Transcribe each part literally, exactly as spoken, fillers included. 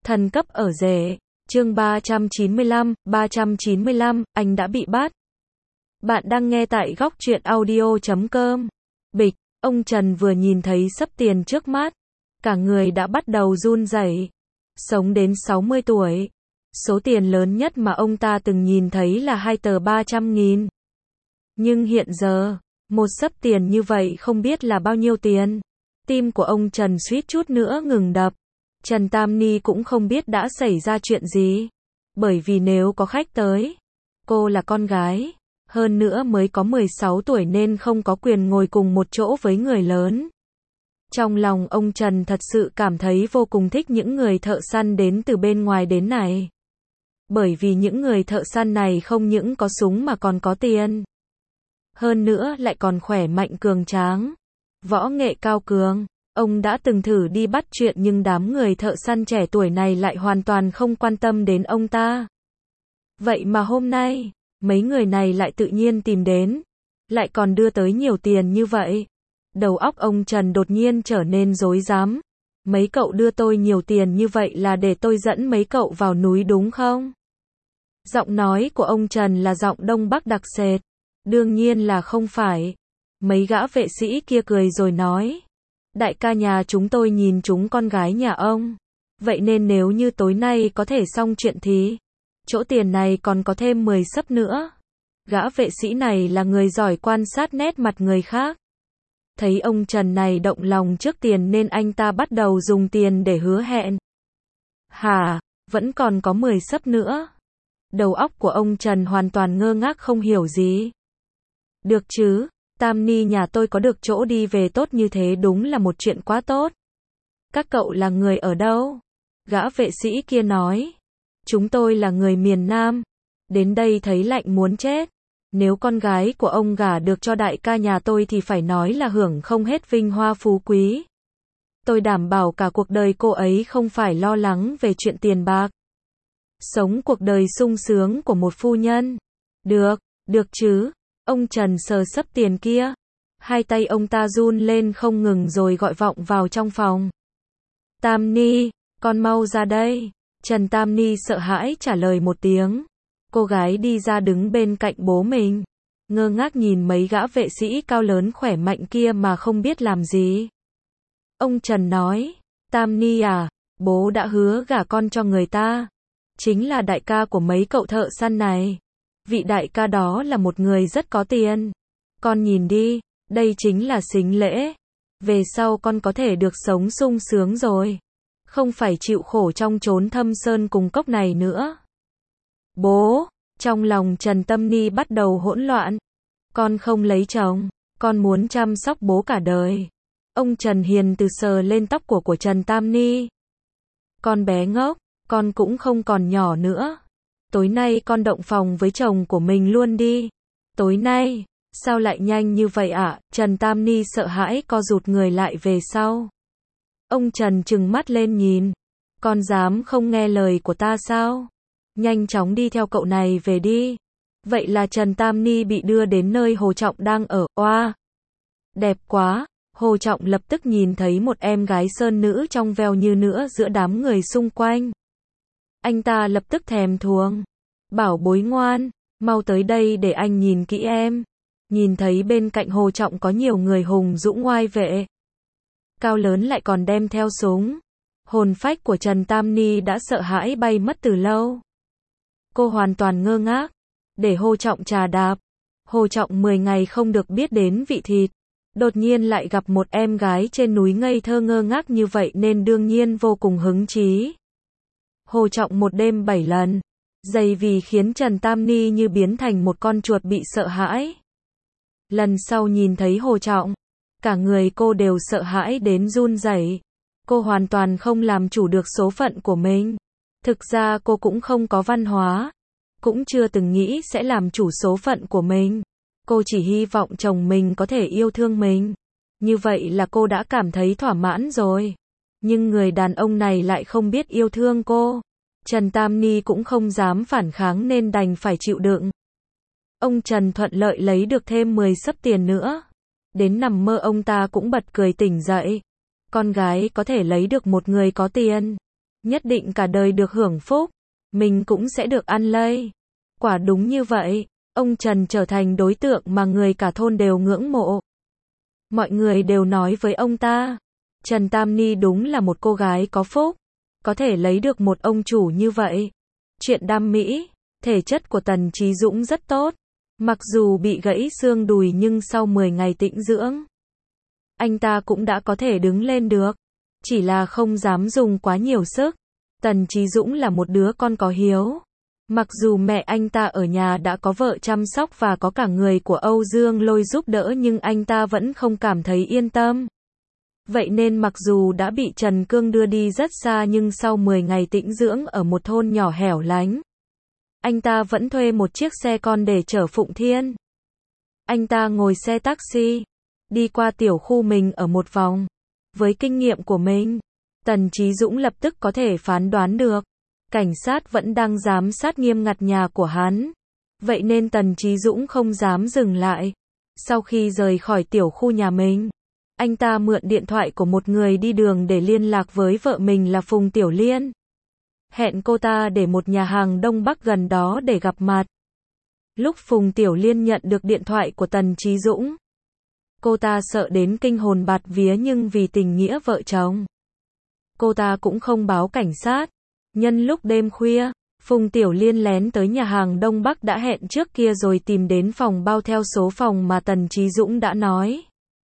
Thần cấp ở rể. Chương ba trăm chín mươi lăm, ba trăm chín mươi lăm, anh đã bị bắt. Bạn đang nghe tại góc truyện audio chấm com. Bịch, ông Trần vừa nhìn thấy xấp tiền trước mắt, cả người đã bắt đầu run rẩy. Sống đến sáu mươi tuổi, số tiền lớn nhất mà ông ta từng nhìn thấy là hai tờ ba trăm nghìn. Nhưng hiện giờ, một xấp tiền như vậy không biết là bao nhiêu tiền. Tim của ông Trần suýt chút nữa ngừng đập. Trần Tam Ni cũng không biết đã xảy ra chuyện gì. Bởi vì nếu có khách tới, cô là con gái, hơn nữa mới có mười sáu tuổi nên không có quyền ngồi cùng một chỗ với người lớn. Trong lòng ông Trần thật sự cảm thấy vô cùng thích những người thợ săn đến từ bên ngoài đến này. Bởi vì những người thợ săn này không những có súng mà còn có tiền. Hơn nữa lại còn khỏe mạnh cường tráng, võ nghệ cao cường. Ông đã từng thử đi bắt chuyện nhưng đám người thợ săn trẻ tuổi này lại hoàn toàn không quan tâm đến ông ta. Vậy mà hôm nay, mấy người này lại tự nhiên tìm đến, lại còn đưa tới nhiều tiền như vậy. Đầu óc ông Trần đột nhiên trở nên rối rắm. Mấy cậu đưa tôi nhiều tiền như vậy là để tôi dẫn mấy cậu vào núi đúng không? Giọng nói của ông Trần là giọng Đông Bắc đặc sệt. Đương nhiên là không phải. Mấy gã vệ sĩ kia cười rồi nói. Đại ca nhà chúng tôi nhìn chúng con gái nhà ông. Vậy nên nếu như tối nay có thể xong chuyện thì chỗ tiền này còn có thêm mười xấp nữa. Gã vệ sĩ này là người giỏi quan sát nét mặt người khác. Thấy ông Trần này động lòng trước tiền nên anh ta bắt đầu dùng tiền để hứa hẹn. Hả, vẫn còn có mười xấp nữa. Đầu óc của ông Trần hoàn toàn ngơ ngác không hiểu gì. Được chứ, Tam Ni nhà tôi có được chỗ đi về tốt như thế đúng là một chuyện quá tốt. Các cậu là người ở đâu? Gã vệ sĩ kia nói. Chúng tôi là người miền Nam. Đến đây thấy lạnh muốn chết. Nếu con gái của ông gả được cho đại ca nhà tôi thì phải nói là hưởng không hết vinh hoa phú quý. Tôi đảm bảo cả cuộc đời cô ấy không phải lo lắng về chuyện tiền bạc. Sống cuộc đời sung sướng của một phu nhân. Được, được chứ. Ông Trần sờ xấp tiền kia. Hai tay ông ta run lên không ngừng rồi gọi vọng vào trong phòng. Tam Ni, con mau ra đây. Trần Tam Ni sợ hãi trả lời một tiếng. Cô gái đi ra đứng bên cạnh bố mình. Ngơ ngác nhìn mấy gã vệ sĩ cao lớn khỏe mạnh kia mà không biết làm gì. Ông Trần nói. Tam Ni à, bố đã hứa gả con cho người ta. Chính là đại ca của mấy cậu thợ săn này. Vị đại ca đó là một người rất có tiền. Con nhìn đi, đây chính là sính lễ. Về sau con có thể được sống sung sướng rồi. Không phải chịu khổ trong chốn thâm sơn cùng cốc này nữa. Bố, trong lòng Trần Tâm Ni bắt đầu hỗn loạn. Con không lấy chồng, con muốn chăm sóc bố cả đời. Ông Trần hiền từ sờ lên tóc của của Trần Tam Ni. Con bé ngốc, con cũng không còn nhỏ nữa. Tối nay con động phòng với chồng của mình luôn đi. Tối nay, sao lại nhanh như vậy ạ? À? Trần Tam Ni sợ hãi co rụt người lại về sau. Ông Trần trừng mắt lên nhìn. Con dám không nghe lời của ta sao? Nhanh chóng đi theo cậu này về đi. Vậy là Trần Tam Ni bị đưa đến nơi Hồ Trọng đang ở. Oa! Đẹp quá! Hồ Trọng lập tức nhìn thấy một em gái sơn nữ trong veo như nữa giữa đám người xung quanh. Anh ta lập tức thèm thuồng. Bảo bối ngoan, mau tới đây để anh nhìn kỹ em. Nhìn thấy bên cạnh Hồ Trọng có nhiều người hùng dũng oai vệ. Cao lớn lại còn đem theo súng. Hồn phách của Trần Tam Ni đã sợ hãi bay mất từ lâu. Cô hoàn toàn ngơ ngác. Để Hồ Trọng trà đạp. Hồ Trọng mười ngày không được biết đến vị thịt. Đột nhiên lại gặp một em gái trên núi ngây thơ ngơ ngác như vậy nên đương nhiên vô cùng hứng chí. Hồ Trọng một đêm bảy lần. Dày vì khiến Trần Tam Ni như biến thành một con chuột bị sợ hãi. Lần sau nhìn thấy Hồ Trọng, cả người cô đều sợ hãi đến run rẩy. Cô hoàn toàn không làm chủ được số phận của mình. Thực ra cô cũng không có văn hóa, cũng chưa từng nghĩ sẽ làm chủ số phận của mình. Cô chỉ hy vọng chồng mình có thể yêu thương mình. Như vậy là cô đã cảm thấy thỏa mãn rồi. Nhưng người đàn ông này lại không biết yêu thương cô. Trần Tam Ni cũng không dám phản kháng nên đành phải chịu đựng. Ông Trần thuận lợi lấy được thêm mười xấp tiền nữa. Đến nằm mơ ông ta cũng bật cười tỉnh dậy. Con gái có thể lấy được một người có tiền. nhất định cả đời được hưởng phúc, mình cũng sẽ được ăn lây. Quả đúng như vậy, ông Trần trở thành đối tượng mà người cả thôn đều ngưỡng mộ. Mọi người đều nói với ông ta, Trần Tam Ni đúng là một cô gái có phúc, có thể lấy được một ông chủ như vậy. Chuyện đam mỹ, thể chất của Tần Chí Dũng rất tốt, mặc dù bị gãy xương đùi nhưng sau mười ngày tĩnh dưỡng, anh ta cũng đã có thể đứng lên được, chỉ là không dám dùng quá nhiều sức. Tần Chí Dũng là một đứa con có hiếu. Mặc dù mẹ anh ta ở nhà đã có vợ chăm sóc và có cả người của Âu Dương Lôi giúp đỡ nhưng anh ta vẫn không cảm thấy yên tâm. Vậy nên mặc dù đã bị Trần Cương đưa đi rất xa nhưng sau mười ngày tĩnh dưỡng ở một thôn nhỏ hẻo lánh, anh ta vẫn thuê một chiếc xe con để chở Phụng Thiên. Anh ta ngồi xe taxi, đi qua tiểu khu mình ở một vòng. Với kinh nghiệm của mình, Tần Chí Dũng lập tức có thể phán đoán được, cảnh sát vẫn đang giám sát nghiêm ngặt nhà của hắn. Vậy nên Tần Chí Dũng không dám dừng lại. Sau khi rời khỏi tiểu khu nhà mình, anh ta mượn điện thoại của một người đi đường để liên lạc với vợ mình là Phùng Tiểu Liên. Hẹn cô ta để một nhà hàng Đông Bắc gần đó để gặp mặt. Lúc Phùng Tiểu Liên nhận được điện thoại của Tần Chí Dũng, cô ta sợ đến kinh hồn bạt vía nhưng vì tình nghĩa vợ chồng, cô ta cũng không báo cảnh sát. Nhân lúc đêm khuya, Phùng Tiểu Liên lén tới nhà hàng Đông Bắc đã hẹn trước kia rồi tìm đến phòng bao theo số phòng mà Tần Chí Dũng đã nói.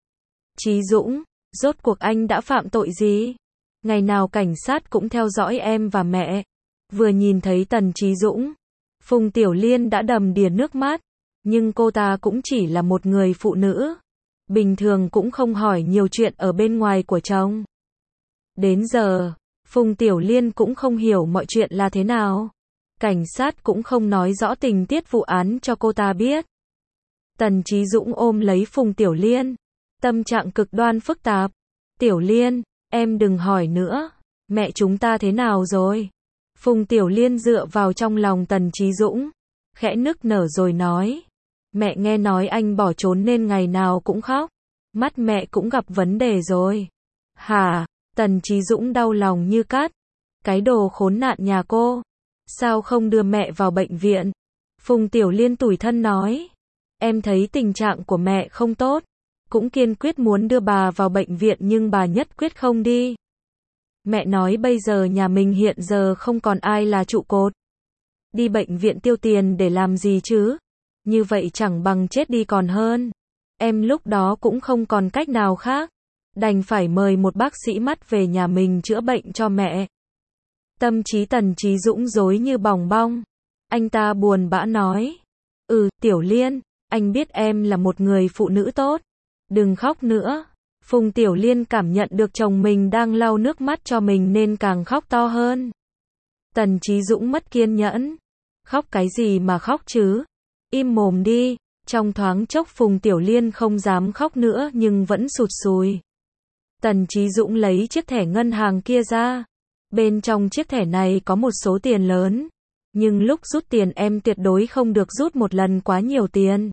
Chí Dũng, rốt cuộc anh đã phạm tội gì? Ngày nào cảnh sát cũng theo dõi em và mẹ. Vừa nhìn thấy Tần Chí Dũng, Phùng Tiểu Liên đã đầm đìa nước mắt. Nhưng cô ta cũng chỉ là một người phụ nữ, bình thường cũng không hỏi nhiều chuyện ở bên ngoài của chồng. Đến giờ, Phùng Tiểu Liên cũng không hiểu mọi chuyện là thế nào. Cảnh sát cũng không nói rõ tình tiết vụ án cho cô ta biết. Tần Chí Dũng ôm lấy Phùng Tiểu Liên, tâm trạng cực đoan phức tạp. Tiểu Liên, em đừng hỏi nữa, mẹ chúng ta thế nào rồi? Phùng Tiểu Liên dựa vào trong lòng Tần Chí Dũng, khẽ nức nở rồi nói. Mẹ nghe nói anh bỏ trốn nên ngày nào cũng khóc. Mắt mẹ cũng gặp vấn đề rồi. Hả? Tần Chí Dũng đau lòng như cắt. Cái đồ khốn nạn nhà cô. Sao không đưa mẹ vào bệnh viện? Phùng Tiểu Liên tủi thân nói. Em thấy tình trạng của mẹ không tốt. Cũng kiên quyết muốn đưa bà vào bệnh viện nhưng bà nhất quyết không đi. Mẹ nói bây giờ nhà mình hiện giờ không còn ai là trụ cột. Đi bệnh viện tiêu tiền để làm gì chứ? Như vậy chẳng bằng chết đi còn hơn. Em lúc đó cũng không còn cách nào khác. Đành phải mời một bác sĩ mắt về nhà mình chữa bệnh cho mẹ. Tâm trí Tần Chí Dũng rối như bòng bong. Anh ta buồn bã nói. Ừ, Tiểu Liên, anh biết em là một người phụ nữ tốt. Đừng khóc nữa. Phùng Tiểu Liên cảm nhận được chồng mình đang lau nước mắt cho mình nên càng khóc to hơn. Tần Chí Dũng mất kiên nhẫn. Khóc cái gì mà khóc chứ? Im mồm đi. Trong thoáng chốc Phùng Tiểu Liên không dám khóc nữa nhưng vẫn sụt sùi. Tần Chí Dũng lấy chiếc thẻ ngân hàng kia ra. Bên trong chiếc thẻ này có một số tiền lớn. Nhưng lúc rút tiền em tuyệt đối không được rút một lần quá nhiều tiền.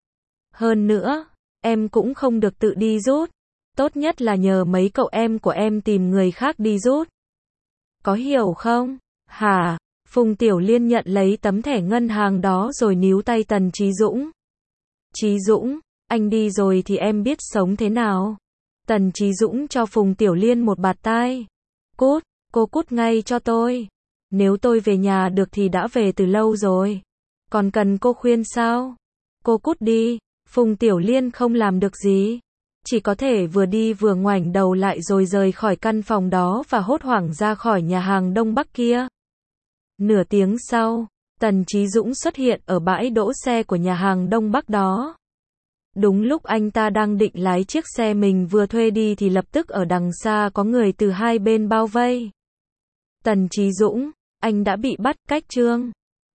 Hơn nữa, em cũng không được tự đi rút. Tốt nhất là nhờ mấy cậu em của em tìm người khác đi rút. Có hiểu không? Hả? Phùng Tiểu Liên nhận lấy tấm thẻ ngân hàng đó rồi níu tay Tần Chí Dũng. Chí Dũng, anh đi rồi thì em biết sống thế nào? Tần Chí Dũng cho Phùng Tiểu Liên một bạt tai. Cút, cô cút ngay cho tôi. Nếu tôi về nhà được thì đã về từ lâu rồi. Còn cần cô khuyên sao? Cô cút đi. Phùng Tiểu Liên không làm được gì. Chỉ có thể vừa đi vừa ngoảnh đầu lại rồi rời khỏi căn phòng đó và hốt hoảng ra khỏi nhà hàng Đông Bắc kia. Nửa tiếng sau, Tần Chí Dũng xuất hiện ở bãi đỗ xe của nhà hàng Đông Bắc đó. Đúng lúc anh ta đang định lái chiếc xe mình vừa thuê đi thì lập tức ở đằng xa có người từ hai bên bao vây. Tần Chí Dũng, anh đã bị bắt, cách chương